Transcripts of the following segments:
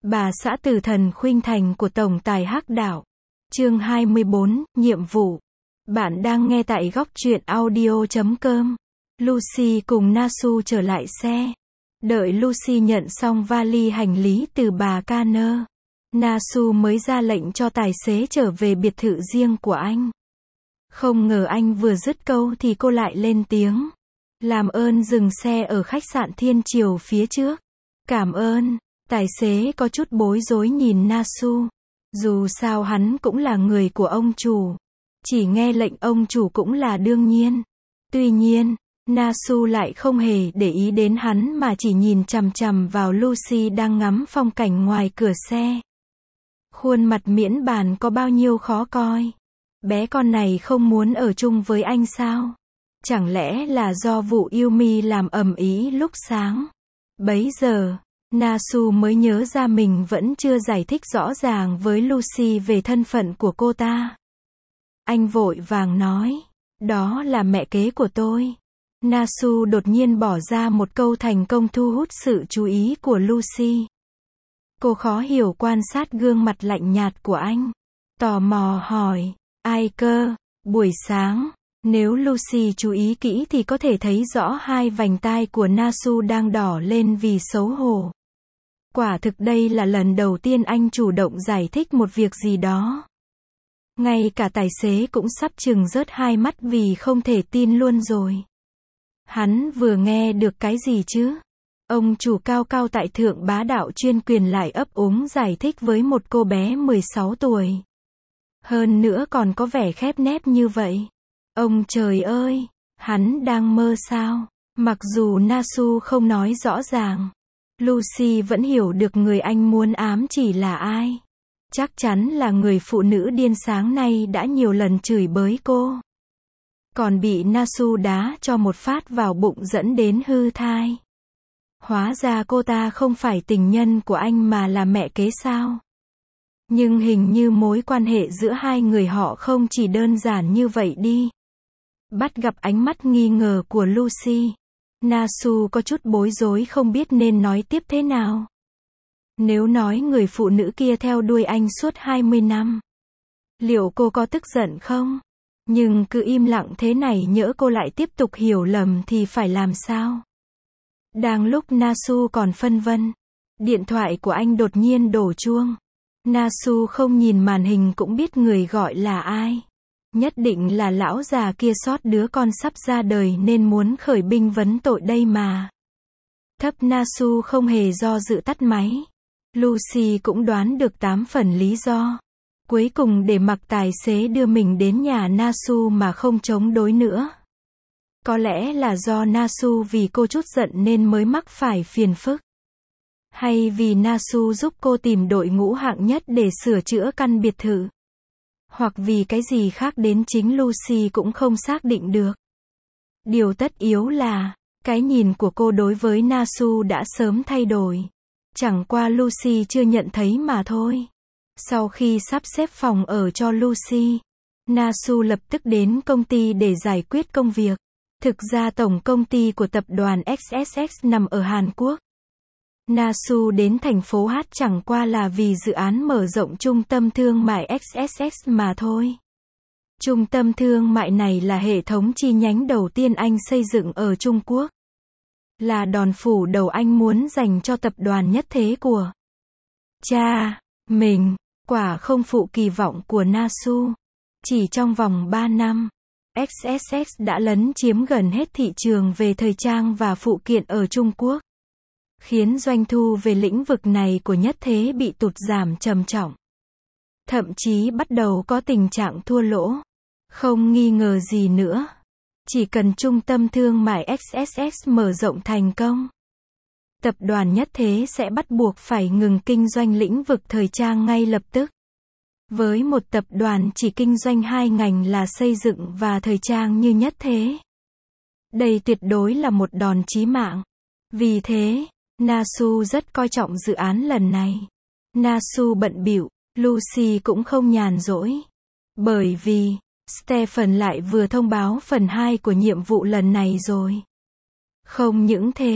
Bà xã tử thần khuynh thành của tổng tài Hắc Đạo. Chương 24, nhiệm vụ. Bạn đang nghe tại góc truyện audio.com. Lucy cùng Nasu trở lại xe. Đợi Lucy nhận xong vali hành lý từ bà Canner, Nasu mới ra lệnh cho tài xế trở về biệt thự riêng của anh. Không ngờ anh vừa dứt câu thì cô lại lên tiếng. Làm ơn dừng xe ở khách sạn Thiên Triều phía trước. Cảm ơn. Tài xế có chút bối rối nhìn Nasu. Dù sao hắn cũng là người của ông chủ. Chỉ nghe lệnh ông chủ cũng là đương nhiên. Tuy nhiên, Nasu lại không hề để ý đến hắn mà chỉ nhìn chằm chằm vào Lucy đang ngắm phong cảnh ngoài cửa xe. Khuôn mặt miễn bàn có bao nhiêu khó coi. Bé con này không muốn ở chung với anh sao? Chẳng lẽ là do vụ Yumi làm ầm ĩ lúc sáng? Bấy giờ, Nasu mới nhớ ra mình vẫn chưa giải thích rõ ràng với Lucy về thân phận của cô ta. Anh vội vàng nói, đó là mẹ kế của tôi. Nasu đột nhiên bỏ ra một câu thành công thu hút sự chú ý của Lucy. Cô khó hiểu quan sát gương mặt lạnh nhạt của anh. Tò mò hỏi, ai cơ? Buổi sáng, nếu Lucy chú ý kỹ thì có thể thấy rõ hai vành tai của Nasu đang đỏ lên vì xấu hổ. Quả thực đây là lần đầu tiên anh chủ động giải thích một việc gì đó. Ngay cả tài xế cũng sắp chừng rớt hai mắt vì không thể tin luôn rồi. Hắn vừa nghe được cái gì chứ? Ông chủ cao cao tại thượng bá đạo chuyên quyền lại ấp úng giải thích với một cô bé 16 tuổi. Hơn nữa còn có vẻ khép nép như vậy. Ông trời ơi, hắn đang mơ sao? Mặc dù Nasu không nói rõ ràng, Lucy vẫn hiểu được người anh muốn ám chỉ là ai. Chắc chắn là người phụ nữ điên sáng nay đã nhiều lần chửi bới cô. Còn bị Nasu đá cho một phát vào bụng dẫn đến hư thai. Hóa ra cô ta không phải tình nhân của anh mà là mẹ kế sao? Nhưng hình như mối quan hệ giữa hai người họ không chỉ đơn giản như vậy đi. Bắt gặp ánh mắt nghi ngờ của Lucy, Nasu có chút bối rối không biết nên nói tiếp thế nào. Nếu nói người phụ nữ kia theo đuôi anh suốt 20 năm, liệu cô có tức giận không? Nhưng cứ im lặng thế này nhỡ cô lại tiếp tục hiểu lầm thì phải làm sao? Đang lúc Nasu còn phân vân, điện thoại của anh đột nhiên đổ chuông. Nasu không nhìn màn hình cũng biết người gọi là ai. Nhất định là lão già kia sót đứa con sắp ra đời nên muốn khởi binh vấn tội đây mà. Thấp Nasu không hề do dự tắt máy. Lucy cũng đoán được 8 phần lý do. Cuối cùng để mặc tài xế đưa mình đến nhà Nasu mà không chống đối nữa. Có lẽ là do Nasu vì cô chút giận nên mới mắc phải phiền phức. Hay vì Nasu giúp cô tìm đội ngũ hạng nhất để sửa chữa căn biệt thự. Hoặc vì cái gì khác đến chính Lucy cũng không xác định được. Điều tất yếu là, cái nhìn của cô đối với Nasu đã sớm thay đổi. Chẳng qua Lucy chưa nhận thấy mà thôi. Sau khi sắp xếp phòng ở cho Lucy, Nasu lập tức đến công ty để giải quyết công việc. Thực ra tổng công ty của tập đoàn XSX nằm ở Hàn Quốc. Nasu đến thành phố H chẳng qua là vì dự án mở rộng trung tâm thương mại XSX mà thôi. Trung tâm thương mại này là hệ thống chi nhánh đầu tiên anh xây dựng ở Trung Quốc. Là đòn phủ đầu anh muốn dành cho tập đoàn nhất thế của cha mình. Quả không phụ kỳ vọng của Nasu. Chỉ trong vòng 3 năm, XSX đã lấn chiếm gần hết thị trường về thời trang và phụ kiện ở Trung Quốc. Khiến doanh thu về lĩnh vực này của nhất thế bị tụt giảm trầm trọng. Thậm chí bắt đầu có tình trạng thua lỗ. Không nghi ngờ gì nữa. Chỉ cần trung tâm thương mại XSX mở rộng thành công, tập đoàn nhất thế sẽ bắt buộc phải ngừng kinh doanh lĩnh vực thời trang ngay lập tức. Với một tập đoàn chỉ kinh doanh hai ngành là xây dựng và thời trang như nhất thế, đây tuyệt đối là một đòn chí mạng. Vì thế, Nasu rất coi trọng dự án lần này. Nasu bận bịu, Lucy cũng không nhàn rỗi. Bởi vì, Stephen lại vừa thông báo phần 2 của nhiệm vụ lần này rồi. Không những thế,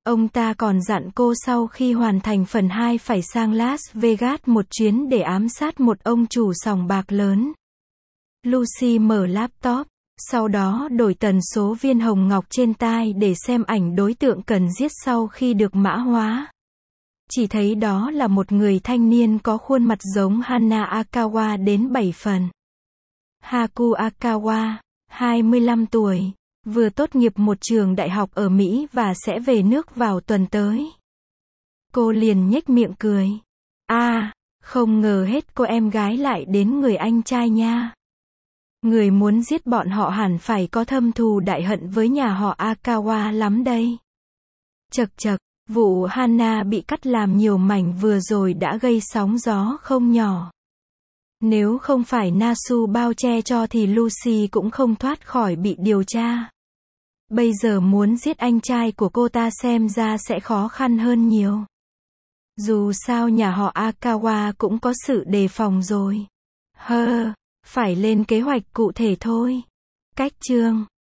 Ông ta còn dặn cô sau khi hoàn thành phần 2 phải sang Las Vegas một chuyến để ám sát một ông chủ sòng bạc lớn. Lucy mở laptop, sau đó đổi tần số viên hồng ngọc trên tai để xem ảnh đối tượng cần giết sau khi được mã hóa. Chỉ thấy đó là một người thanh niên có khuôn mặt giống Hana Akawa đến 7 phần. Haku Akawa, 25 tuổi, vừa tốt nghiệp một trường đại học ở Mỹ và sẽ về nước vào tuần tới. Cô liền nhếch miệng cười. Không ngờ hết cô em gái lại đến người anh trai nha. Người muốn giết bọn họ hẳn phải có thâm thù đại hận với nhà họ Akawa lắm đây. Chậc chậc, vụ Hana bị cắt làm nhiều mảnh vừa rồi đã gây sóng gió không nhỏ. Nếu không phải Nasu bao che cho thì Lucy cũng không thoát khỏi bị điều tra. Bây giờ muốn giết anh trai của cô ta xem ra sẽ khó khăn hơn nhiều. Dù sao nhà họ Akawa cũng có sự đề phòng rồi. Phải lên kế hoạch cụ thể thôi. Cách chương